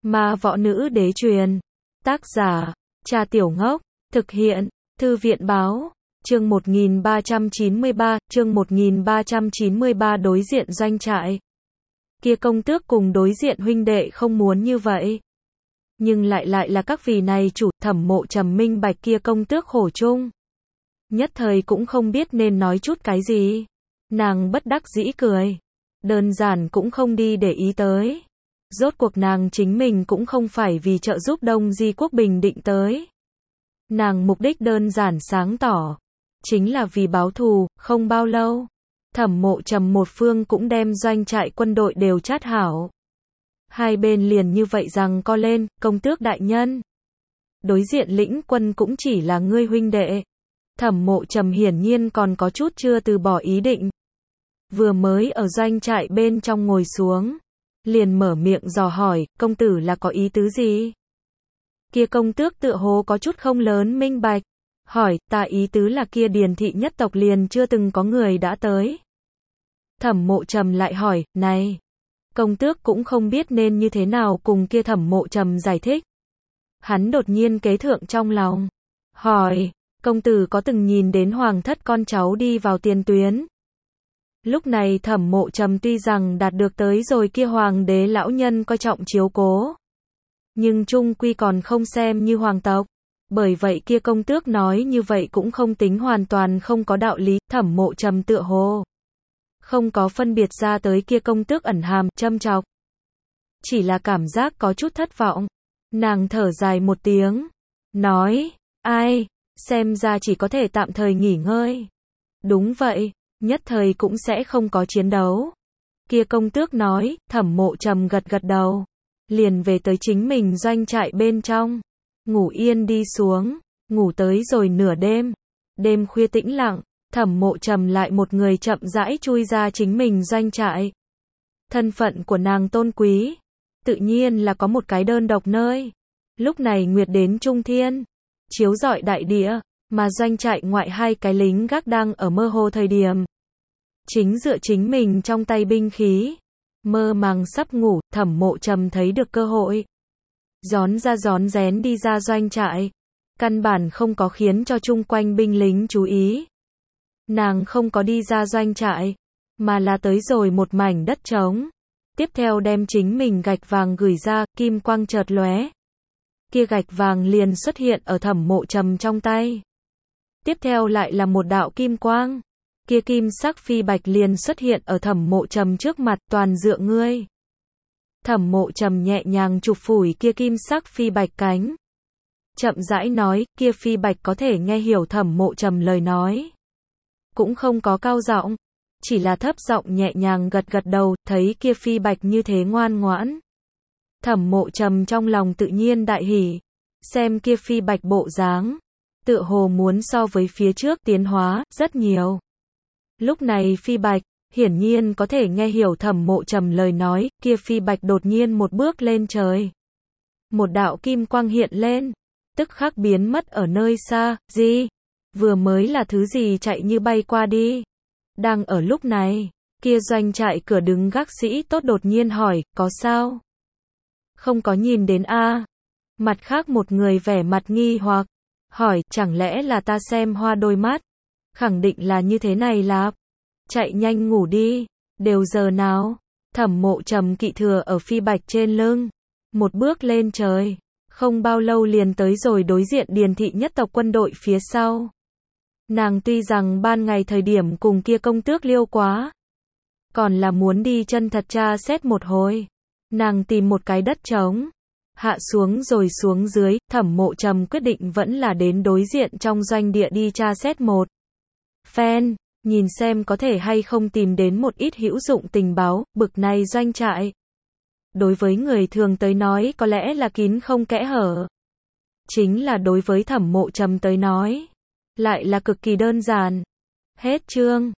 Ma Võ Nữ Đế Truyền. Tác giả, Cha Tiểu Ngốc. Thực hiện, Thư viện Báo. Chương 1393, chương 1393 đối diện doanh trại. Kia công tước cùng đối diện huynh đệ không muốn như vậy. Nhưng lại là các vị này chủ. Thẩm Mộ Trầm minh bạch kia công tước khổ chung. Nhất thời cũng không biết nên nói chút cái gì. Nàng bất đắc dĩ cười. Đơn giản cũng không đi để ý tới. Rốt cuộc nàng chính mình cũng không phải vì trợ giúp Đông Di quốc bình định tới. Nàng mục đích đơn giản sáng tỏ. Chính là vì báo thù. Không bao lâu, Thẩm Mộ Trầm một phương cũng đem doanh trại quân đội đều chát hảo. Hai bên liền như vậy rằng co lên. Công tước đại nhân, đối diện lĩnh quân cũng chỉ là ngươi huynh đệ. Thẩm Mộ Trầm hiển nhiên còn có chút chưa từ bỏ ý định. Vừa mới ở doanh trại bên trong ngồi xuống, liền mở miệng dò hỏi, công tử là có ý tứ gì? Kia công tước tựa hồ có chút không lớn minh bạch. Hỏi, ta ý tứ là kia Điền thị nhất tộc liền chưa từng có người đã tới. Thẩm Mộ Trầm lại hỏi, này, công tước cũng không biết nên như thế nào cùng kia Thẩm Mộ Trầm giải thích. Hắn đột nhiên kế thượng trong lòng. Hỏi, công tử có từng nhìn đến hoàng thất con cháu đi vào tiền tuyến? Lúc này Thẩm Mộ Trầm tuy rằng đạt được tới rồi kia hoàng đế lão nhân coi trọng chiếu cố, nhưng chung quy còn không xem như hoàng tộc. Bởi vậy kia công tước nói như vậy cũng không tính hoàn toàn không có đạo lý. Thẩm Mộ Trầm tựa hồ không có phân biệt ra tới kia công tước ẩn hàm châm chọc, chỉ là cảm giác có chút thất vọng. Nàng thở dài một tiếng, nói, ai, xem ra chỉ có thể tạm thời nghỉ ngơi. Đúng vậy, nhất thời cũng sẽ không có chiến đấu. Kia công tước nói. Thẩm Mộ Trầm gật gật đầu, liền về tới chính mình doanh trại bên trong, ngủ yên đi xuống. Ngủ tới rồi nửa đêm, đêm khuya tĩnh lặng, Thẩm Mộ Trầm lại một người chậm rãi chui ra chính mình doanh trại. Thân phận của nàng tôn quý, tự nhiên là có một cái đơn độc nơi. Lúc này nguyệt đến trung thiên, chiếu rọi đại địa, mà doanh trại ngoại hai cái lính gác đang ở mơ hồ thời điểm, chính dựa chính mình trong tay binh khí, mơ màng sắp ngủ. Thẩm Mộ Trầm thấy được cơ hội, rón ra rón rén đi ra doanh trại, căn bản không có khiến cho chung quanh binh lính chú ý. Nàng không có đi ra doanh trại, mà là tới rồi một mảnh đất trống. Tiếp theo đem chính mình gạch vàng gửi ra, kim quang chợt lóe. Kia gạch vàng liền xuất hiện ở Thẩm Mộ Trầm trong tay. Tiếp theo lại là một đạo kim quang. Kia kim sắc phi bạch liền xuất hiện ở Thẩm Mộ Trầm trước mặt, toàn dựa ngươi. Thẩm Mộ Trầm nhẹ nhàng chụp phủi kia kim sắc phi bạch cánh, chậm rãi nói. Kia phi bạch có thể nghe hiểu Thẩm Mộ Trầm lời nói, cũng không có cao giọng, chỉ là thấp giọng nhẹ nhàng gật gật đầu. Thấy kia phi bạch như thế ngoan ngoãn, Thẩm Mộ Trầm trong lòng tự nhiên đại hỉ. Xem kia phi bạch bộ dáng, tựa hồ muốn so với phía trước tiến hóa rất nhiều. Lúc này phi bạch hiển nhiên có thể nghe hiểu Thẩm Mộ Trầm lời nói. Kia phi bạch đột nhiên một bước lên trời, một đạo kim quang hiện lên, tức khắc biến mất ở nơi xa. Gì? Vừa mới là thứ gì chạy như bay qua đi? Đang ở lúc này, kia doanh trại cửa đứng gác sĩ tốt đột nhiên hỏi, có sao? Không có nhìn đến a? Mặt khác một người vẻ mặt nghi hoặc, hỏi, chẳng lẽ là ta xem hoa đôi mắt? Khẳng định là như thế này lạp. Chạy nhanh ngủ đi, đều giờ nào? Thẩm Mộ Trầm kỵ thừa ở phi bạch trên lưng, một bước lên trời, không bao lâu liền tới rồi đối diện Điền thị nhất tộc quân đội phía sau. Nàng tuy rằng ban ngày thời điểm cùng kia công tước liêu quá, còn là muốn đi chân thật tra xét một hồi. Nàng tìm một cái đất trống, hạ xuống rồi xuống dưới. Thẩm Mộ Trầm quyết định vẫn là đến đối diện trong doanh địa đi tra xét một phen, nhìn xem có thể hay không tìm đến một ít hữu dụng tình báo. Bực này doanh trại, đối với người thường tới nói có lẽ là kín không kẽ hở, chính là đối với Thẩm Mộ Trầm tới nói, lại là cực kỳ đơn giản. Hết chương.